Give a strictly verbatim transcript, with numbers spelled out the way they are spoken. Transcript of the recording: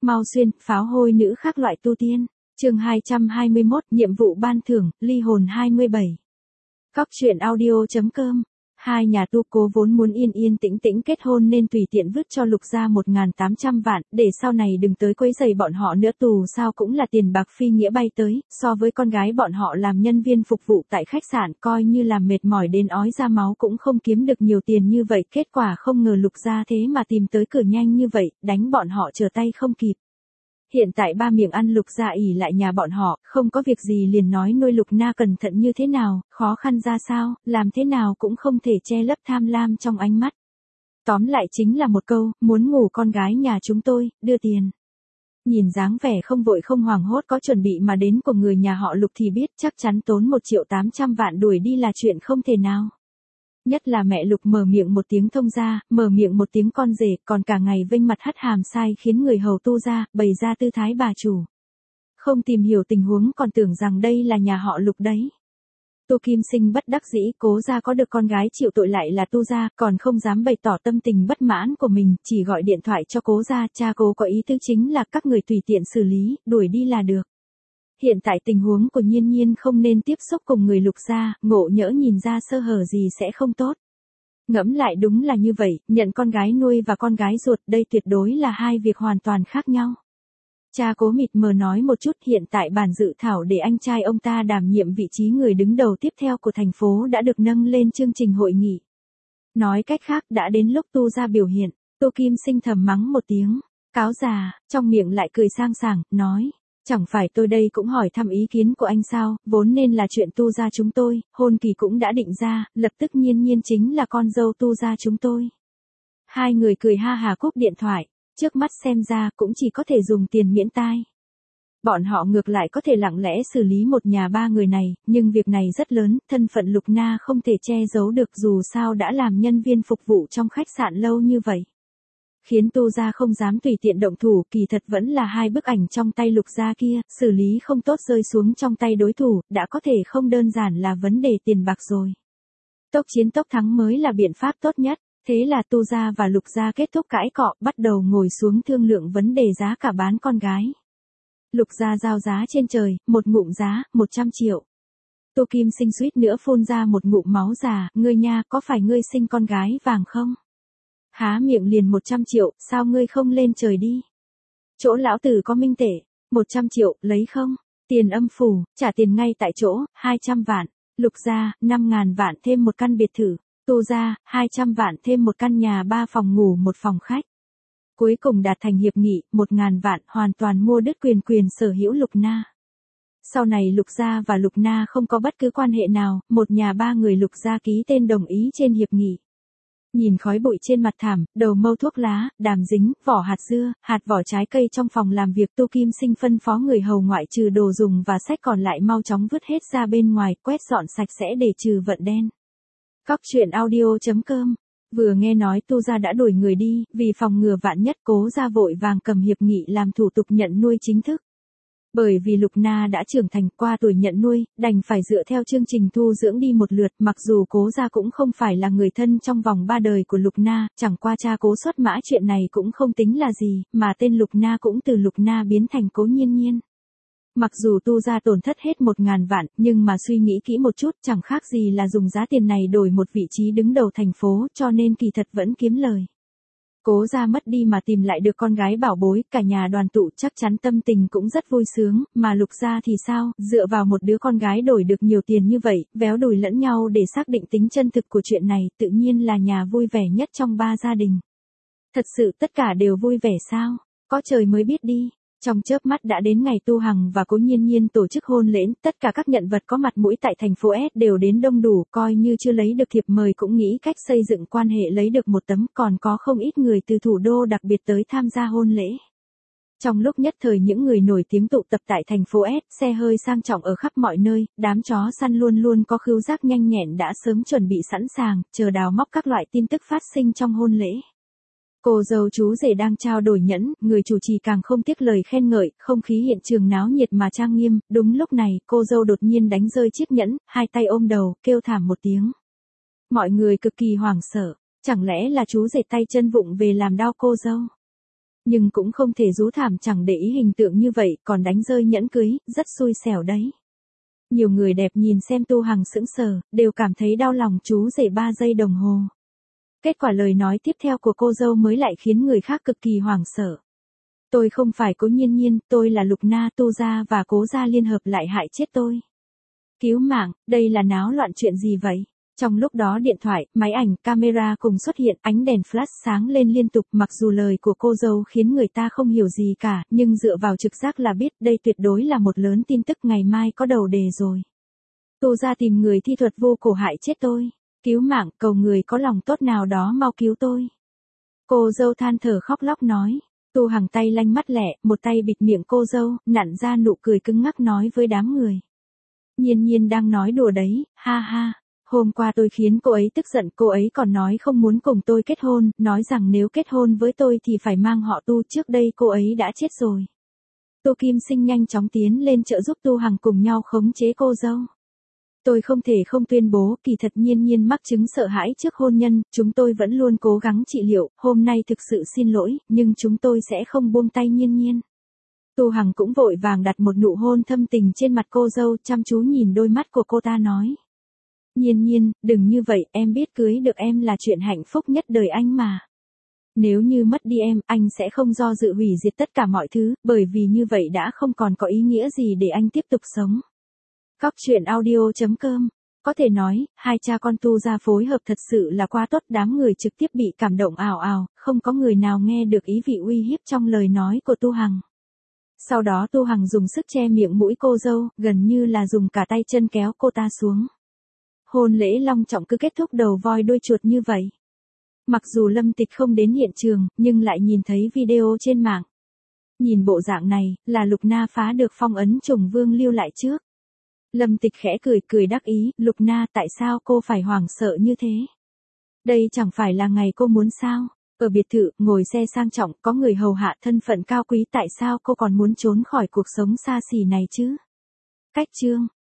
Mau xuyên, pháo hôi nữ khác loại tu tiên. Chương hai trăm hai mươi mốt, nhiệm vụ ban thưởng, ly hồn hai mươi bảy. Cóc truyện audio chấm com. Hai nhà tu cố vốn muốn yên yên tĩnh tĩnh kết hôn nên tùy tiện vứt cho Lục gia một nghìn tám trăm vạn, để sau này đừng tới quấy rầy bọn họ nữa, tù sao cũng là tiền bạc phi nghĩa bay tới, so với con gái bọn họ làm nhân viên phục vụ tại khách sạn coi như làm mệt mỏi đến ói ra máu cũng không kiếm được nhiều tiền như vậy, kết quả không ngờ Lục gia thế mà tìm tới cửa nhanh như vậy, đánh bọn họ trở tay không kịp. Hiện tại ba miệng ăn Lục gia ỉ lại nhà bọn họ, không có việc gì liền nói nuôi Lục Na cẩn thận như thế nào, khó khăn ra sao, làm thế nào cũng không thể che lấp tham lam trong ánh mắt. Tóm lại chính là một câu, muốn ngủ con gái nhà chúng tôi, đưa tiền. Nhìn dáng vẻ không vội không hoảng hốt có chuẩn bị mà đến của người nhà họ Lục thì biết chắc chắn tốn một triệu tám trăm vạn đuổi đi là chuyện không thể nào. Nhất là mẹ Lục mở miệng một tiếng thông gia, mở miệng một tiếng con rể, còn cả ngày vênh mặt hất hàm sai khiến người hầu tu ra, bày ra tư thái bà chủ. Không tìm hiểu tình huống còn tưởng rằng đây là nhà họ Lục đấy. Tu Kim Sinh bất đắc dĩ, cố gia có được con gái chịu tội lại là tu gia, còn không dám bày tỏ tâm tình bất mãn của mình, chỉ gọi điện thoại cho cố gia, cha cố có ý tứ chính là các người tùy tiện xử lý, đuổi đi là được. Hiện tại tình huống của Nhiên Nhiên không nên tiếp xúc cùng người Lục gia, ngộ nhỡ nhìn ra sơ hở gì sẽ không tốt. Ngẫm lại đúng là như vậy, nhận con gái nuôi và con gái ruột đây tuyệt đối là hai việc hoàn toàn khác nhau. Cha cố mịt mờ nói một chút, hiện tại bản dự thảo để anh trai ông ta đảm nhiệm vị trí người đứng đầu tiếp theo của thành phố đã được nâng lên chương trình hội nghị. Nói cách khác đã đến lúc tu ra biểu hiện, Tu Kim Sinh thầm mắng một tiếng, cáo già, trong miệng lại cười sang sảng, nói. Chẳng phải tôi đây cũng hỏi thăm ý kiến của anh sao, vốn nên là chuyện tu gia chúng tôi, hôn kỳ cũng đã định ra, lập tức Nhiên Nhiên chính là con dâu tu gia chúng tôi. Hai người cười ha hà cúp điện thoại, trước mắt xem ra cũng chỉ có thể dùng tiền miễn tai. Bọn họ ngược lại có thể lặng lẽ xử lý một nhà ba người này, nhưng việc này rất lớn, thân phận Lục Na không thể che giấu được dù sao đã làm nhân viên phục vụ trong khách sạn lâu như vậy. Khiến tu gia không dám tùy tiện động thủ, kỳ thật vẫn là hai bức ảnh trong tay Lục gia kia, xử lý không tốt rơi xuống trong tay đối thủ, đã có thể không đơn giản là vấn đề tiền bạc rồi. Tốc chiến tốc thắng mới là biện pháp tốt nhất, thế là tu gia và Lục gia kết thúc cãi cọ, bắt đầu ngồi xuống thương lượng vấn đề giá cả bán con gái. Lục gia giao giá trên trời, một ngụm giá, một trăm triệu. Tu Kim Sinh suýt nữa phun ra một ngụm máu già, ngươi nha, có phải ngươi sinh con gái vàng không? Há miệng liền một trăm triệu, sao ngươi không lên trời đi? Chỗ lão tử có minh tể, một trăm triệu, lấy không? Tiền âm phủ, trả tiền ngay tại chỗ, hai trăm vạn. Lục gia, năm ngàn vạn thêm một căn biệt thự. Tu gia, hai trăm vạn thêm một căn nhà ba phòng ngủ một phòng khách. Cuối cùng đạt thành hiệp nghị, một ngàn vạn hoàn toàn mua đứt quyền quyền sở hữu Lục Na. Sau này Lục gia và Lục Na không có bất cứ quan hệ nào, một nhà ba người Lục gia ký tên đồng ý trên hiệp nghị. Nhìn khói bụi trên mặt thảm, đầu mâu thuốc lá, đàm dính, vỏ hạt dưa, hạt vỏ trái cây trong phòng làm việc, Tu Kim Sinh phân phó người hầu ngoại trừ đồ dùng và sách còn lại mau chóng vứt hết ra bên ngoài, quét dọn sạch sẽ để trừ vận đen. Cóc truyện audio chấm com. Vừa nghe nói tu gia đã đuổi người đi, vì phòng ngừa vạn nhất cố gia vội vàng cầm hiệp nghị làm thủ tục nhận nuôi chính thức. Bởi vì Lục Na đã trưởng thành qua tuổi nhận nuôi, đành phải dựa theo chương trình thu dưỡng đi một lượt, mặc dù cố gia cũng không phải là người thân trong vòng ba đời của Lục Na, chẳng qua cha cố xuất mã chuyện này cũng không tính là gì, mà tên Lục Na cũng từ Lục Na biến thành Cố Nhiên Nhiên. Mặc dù tu gia tổn thất hết một ngàn vạn, nhưng mà suy nghĩ kỹ một chút chẳng khác gì là dùng giá tiền này đổi một vị trí đứng đầu thành phố, cho nên kỳ thật vẫn kiếm lời. Cố gia mất đi mà tìm lại được con gái bảo bối, cả nhà đoàn tụ chắc chắn tâm tình cũng rất vui sướng, mà Lục gia thì sao, dựa vào một đứa con gái đổi được nhiều tiền như vậy, véo đùi lẫn nhau để xác định tính chân thực của chuyện này, tự nhiên là nhà vui vẻ nhất trong ba gia đình. Thật sự tất cả đều vui vẻ sao, có trời mới biết đi. Trong chớp mắt đã đến ngày Tu Hằng và Cố Nhiên Nhiên tổ chức hôn lễ, tất cả các nhân vật có mặt mũi tại thành phố S đều đến đông đủ, coi như chưa lấy được thiệp mời cũng nghĩ cách xây dựng quan hệ lấy được một tấm, còn có không ít người từ thủ đô đặc biệt tới tham gia hôn lễ. Trong lúc nhất thời những người nổi tiếng tụ tập tại thành phố S, xe hơi sang trọng ở khắp mọi nơi, đám chó săn luôn luôn có khứu giác nhanh nhẹn đã sớm chuẩn bị sẵn sàng, chờ đào móc các loại tin tức phát sinh trong hôn lễ. Cô dâu chú rể đang trao đổi nhẫn, người chủ trì càng không tiếc lời khen ngợi, không khí hiện trường náo nhiệt mà trang nghiêm, đúng lúc này, cô dâu đột nhiên đánh rơi chiếc nhẫn, hai tay ôm đầu, kêu thảm một tiếng. Mọi người cực kỳ hoảng sợ, chẳng lẽ là chú rể tay chân vụng về làm đau cô dâu? Nhưng cũng không thể rú thảm chẳng để ý hình tượng như vậy, còn đánh rơi nhẫn cưới, rất xui xẻo đấy. Nhiều người đẹp nhìn xem Tu Hằng sững sờ, đều cảm thấy đau lòng chú rể ba giây đồng hồ. Kết quả lời nói tiếp theo của cô dâu mới lại khiến người khác cực kỳ hoảng sợ. Tôi không phải Cố Nhiên Nhiên, tôi là Lục Na, Tu gia và Cố gia liên hợp lại hại chết tôi. Cứu mạng, đây là náo loạn chuyện gì vậy? Trong lúc đó điện thoại, máy ảnh, camera cùng xuất hiện, ánh đèn flash sáng lên liên tục, mặc dù lời của cô dâu khiến người ta không hiểu gì cả, nhưng dựa vào trực giác là biết đây tuyệt đối là một lớn tin tức, ngày mai có đầu đề rồi. Tu gia tìm người thi thuật vô cổ hại chết tôi. Cứu mạng, cầu người có lòng tốt nào đó mau cứu tôi. Cô dâu than thở khóc lóc nói. Tu Hằng tay lanh mắt lẹ, một tay bịt miệng cô dâu, nặn ra nụ cười cứng ngắc nói với đám người. Nhiên Nhiên đang nói đùa đấy, ha ha. Hôm qua tôi khiến cô ấy tức giận, cô ấy còn nói không muốn cùng tôi kết hôn, nói rằng nếu kết hôn với tôi thì phải mang họ Tu, trước đây cô ấy đã chết rồi. Tô Kim Sinh nhanh chóng tiến lên trợ giúp Tu Hằng cùng nhau khống chế cô dâu. Tôi không thể không tuyên bố, kỳ thật Nhiên Nhiên mắc chứng sợ hãi trước hôn nhân, chúng tôi vẫn luôn cố gắng trị liệu, hôm nay thực sự xin lỗi, nhưng chúng tôi sẽ không buông tay Nhiên Nhiên. Tu Hằng cũng vội vàng đặt một nụ hôn thâm tình trên mặt cô dâu, chăm chú nhìn đôi mắt của cô ta nói. Nhiên Nhiên, đừng như vậy, em biết cưới được em là chuyện hạnh phúc nhất đời anh mà. Nếu như mất đi em, anh sẽ không do dự hủy diệt tất cả mọi thứ, bởi vì như vậy đã không còn có ý nghĩa gì để anh tiếp tục sống. Cóc truyện audio chấm com. Có thể nói, hai cha con Tu gia phối hợp thật sự là quá tốt, đám người trực tiếp bị cảm động ào ào, không có người nào nghe được ý vị uy hiếp trong lời nói của Tu Hằng. Sau đó Tu Hằng dùng sức che miệng mũi cô dâu, gần như là dùng cả tay chân kéo cô ta xuống. Hôn lễ long trọng cứ kết thúc đầu voi đuôi chuột như vậy. Mặc dù Lâm Tịch không đến hiện trường, nhưng lại nhìn thấy video trên mạng. Nhìn bộ dạng này, là Lục Na phá được phong ấn Trùng Vương lưu lại trước. Lâm Tịch khẽ cười cười đắc ý, Lục Na, tại sao cô phải hoảng sợ như thế? Đây chẳng phải là ngày cô muốn sao? Ở biệt thự, ngồi xe sang trọng, có người hầu hạ thân phận cao quý, tại sao cô còn muốn trốn khỏi cuộc sống xa xỉ này chứ? Cách chương